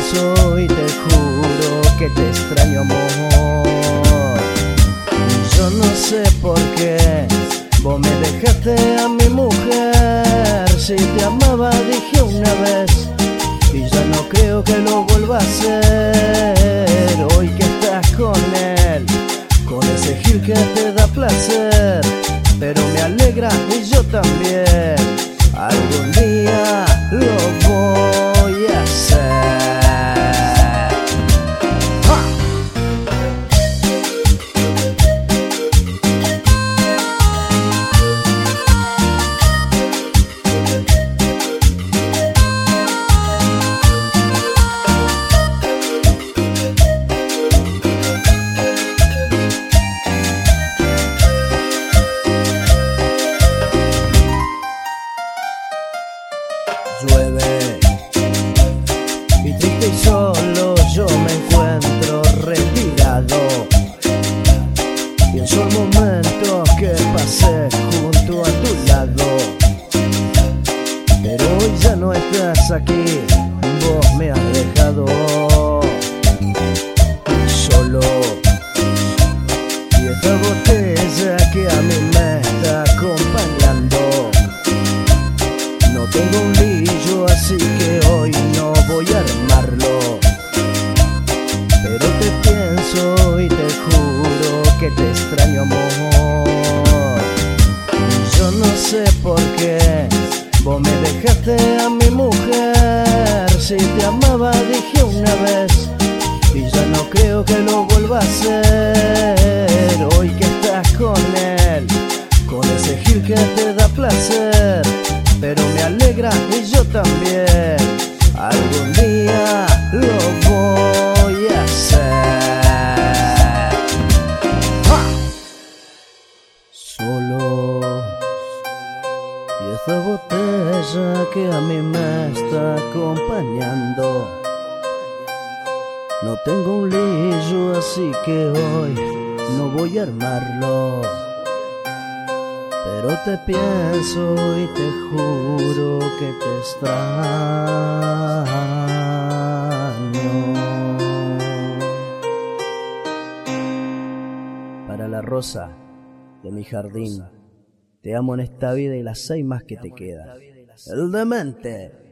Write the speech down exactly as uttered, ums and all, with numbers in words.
pienso y te juro que te extraño, amor. Y yo no sé por qué vos me dejaste a mi mujer. Si te amaba dije una vez y ya no creo que lo vuelva a hacer. Hoy que estás con él, con ese gil que te da placer, pero me alegra y yo también. Algún día lo voy a hacer. Llueve y triste y solo yo me encuentro retirado. Pienso el momento que pasé junto a tu lado, pero hoy ya no estás aquí, vos me has dejado solo. Y esta botella que a mí me está acompañando, no tengo un lillo, así que hoy no voy a armarlo. Pero te pienso y te juro que te extraño, amor. Y yo no sé por qué vos me dejaste a mi mujer. Si te amaba dije una vez y ya no creo que lo vuelva a hacer. Hoy que estás con él, con ese gil que te da placer, pero me alegra y yo también. Algún día lo voy a hacer. ¡Ah! Solo. Y esta botella que a mí me está acompañando, no tengo un lillo, así que hoy no voy a armarlo. Pero te pienso y te juro que te extraño. Para la rosa de mi jardín, te amo en esta vida y las seis más que te quedan. El demente.